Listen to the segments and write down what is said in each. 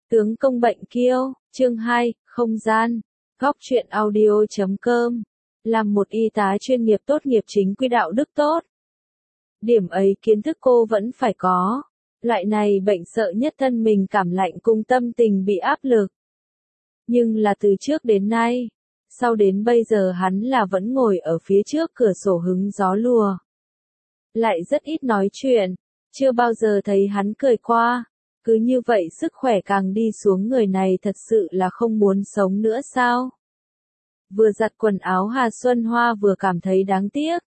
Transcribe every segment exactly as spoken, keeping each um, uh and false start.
Tướng công bệnh kiêu, chương hai, không gian, góc truyện audio chấm com, làm một y tá chuyên nghiệp tốt nghiệp chính quy đạo đức tốt. Điểm ấy kiến thức cô vẫn phải có. Loại này bệnh sợ nhất thân mình cảm lạnh cùng tâm tình bị áp lực. Nhưng là từ trước đến nay, sau đến bây giờ hắn là vẫn ngồi ở phía trước cửa sổ hứng gió lùa. Lại rất ít nói chuyện, chưa bao giờ thấy hắn cười qua. Cứ như vậy sức khỏe càng đi xuống, người này thật sự là không muốn sống nữa sao? Vừa giặt quần áo Hà Xuân Hoa vừa cảm thấy đáng tiếc.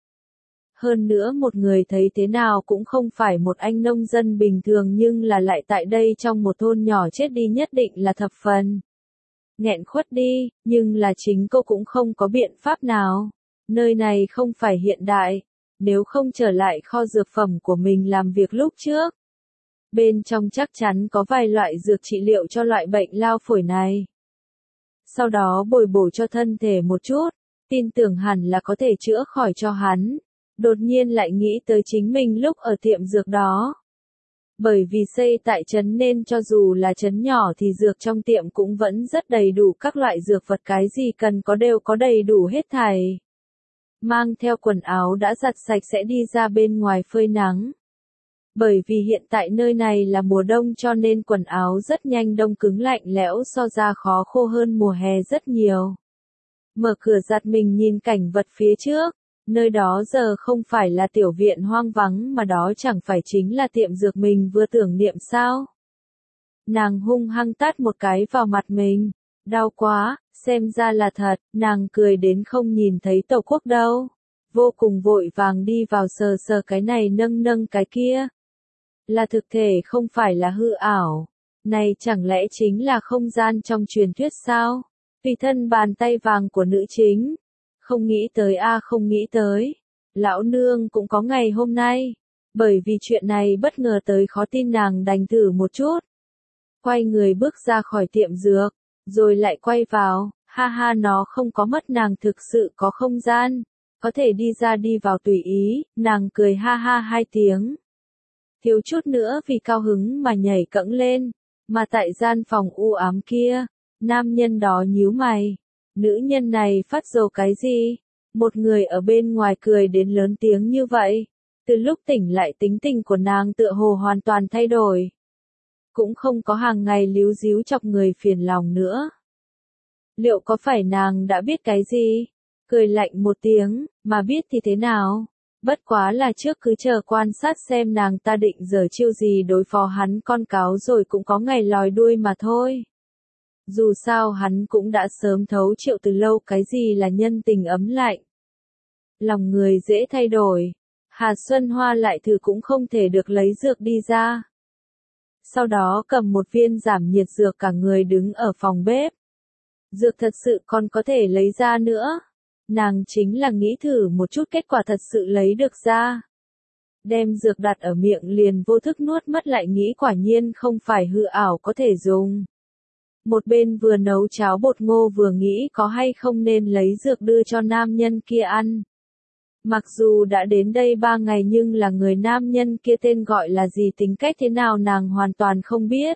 Hơn nữa một người thấy thế nào cũng không phải một anh nông dân bình thường, nhưng là lại tại đây trong một thôn nhỏ chết đi nhất định là thập phần nghẹn khuất đi, nhưng là chính cô cũng không có biện pháp nào. Nơi này không phải hiện đại, nếu không trở lại kho dược phẩm của mình làm việc lúc trước. Bên trong chắc chắn có vài loại dược trị liệu cho loại bệnh lao phổi này. Sau đó bồi bổ cho thân thể một chút, tin tưởng hẳn là có thể chữa khỏi cho hắn. Đột nhiên lại nghĩ tới chính mình lúc ở tiệm dược đó. Bởi vì xây tại trấn nên cho dù là trấn nhỏ thì dược trong tiệm cũng vẫn rất đầy đủ, các loại dược vật cái gì cần có đều có đầy đủ hết thảy. Mang theo quần áo đã giặt sạch sẽ đi ra bên ngoài phơi nắng. Bởi vì hiện tại nơi này là mùa đông cho nên quần áo rất nhanh đông cứng lạnh lẽo, so ra khó khô hơn mùa hè rất nhiều. Mở cửa giặt mình nhìn cảnh vật phía trước, nơi đó giờ không phải là tiểu viện hoang vắng mà đó chẳng phải chính là tiệm dược mình vừa tưởng niệm sao. Nàng hung hăng tát một cái vào mặt mình, đau quá, xem ra là thật, nàng cười đến không nhìn thấy Tàu Quốc đâu. Vô cùng vội vàng đi vào sờ sờ cái này nâng nâng cái kia. Là thực thể không phải là hư ảo. Này chẳng lẽ chính là không gian trong truyền thuyết sao? Tùy thân bàn tay vàng của nữ chính. Không nghĩ tới a à, không nghĩ tới. Lão nương cũng có ngày hôm nay. Bởi vì chuyện này bất ngờ tới khó tin, nàng đành thử một chút. Quay người bước ra khỏi tiệm dược. Rồi lại quay vào. Ha ha, nó không có mất, nàng thực sự có không gian. Có thể đi ra đi vào tùy ý. Nàng cười ha ha hai tiếng. Thiếu chút nữa vì cao hứng mà nhảy cẫng lên, mà tại gian phòng u ám kia, nam nhân đó nhíu mày, nữ nhân này phát rồ cái gì? Một người ở bên ngoài cười đến lớn tiếng như vậy, từ lúc tỉnh lại tính tình của nàng tựa hồ hoàn toàn thay đổi. Cũng không có hàng ngày líu díu chọc người phiền lòng nữa. Liệu có phải nàng đã biết cái gì? Cười lạnh một tiếng, mà biết thì thế nào? Bất quá là trước cứ chờ quan sát xem nàng ta định giở chiêu gì đối phó hắn con cáo rồi cũng có ngày lòi đuôi mà thôi. Dù sao hắn cũng đã sớm thấu triệu từ lâu cái gì là nhân tình ấm lạnh. Lòng người dễ thay đổi. Hà Xuân Hoa lại thử cũng không thể được lấy dược đi ra. Sau đó cầm một viên giảm nhiệt dược, cả người đứng ở phòng bếp. Dược thật sự còn có thể lấy ra nữa. Nàng chính là nghĩ thử một chút, kết quả thật sự lấy được ra. Đem dược đặt ở miệng liền vô thức nuốt mất, lại nghĩ quả nhiên không phải hư ảo có thể dùng. Một bên vừa nấu cháo bột ngô vừa nghĩ có hay không nên lấy dược đưa cho nam nhân kia ăn. Mặc dù đã đến đây ba ngày nhưng là người nam nhân kia tên gọi là gì, tính cách thế nào nàng hoàn toàn không biết.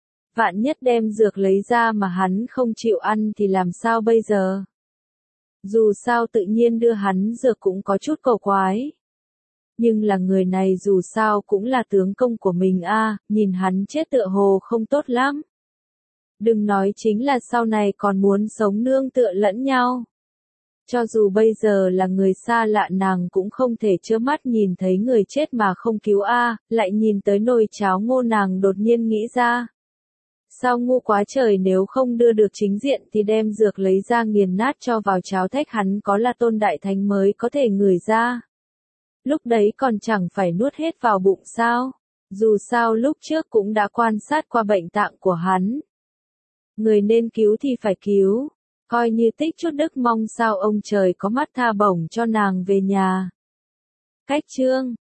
Vạn nhất đem dược lấy ra mà hắn không chịu ăn thì làm sao bây giờ? Dù sao tự nhiên đưa hắn dược cũng có chút cầu quái. Nhưng là người này dù sao cũng là tướng công của mình a, à, nhìn hắn chết tựa hồ không tốt lắm. Đừng nói chính là sau này còn muốn sống nương tựa lẫn nhau. Cho dù bây giờ là người xa lạ nàng cũng không thể trơ mắt nhìn thấy người chết mà không cứu a, à, lại nhìn tới nồi cháo ngô nàng đột nhiên nghĩ ra. Sao ngu quá trời, nếu không đưa được chính diện thì đem dược lấy ra nghiền nát cho vào cháo thách, hắn có là tôn đại thánh mới có thể ngửi ra. Lúc đấy còn chẳng phải nuốt hết vào bụng sao? Dù sao lúc trước cũng đã quan sát qua bệnh tạng của hắn. Người nên cứu thì phải cứu. Coi như tích chút đức, mong sao ông trời có mắt tha bổng cho nàng về nhà. Cách chương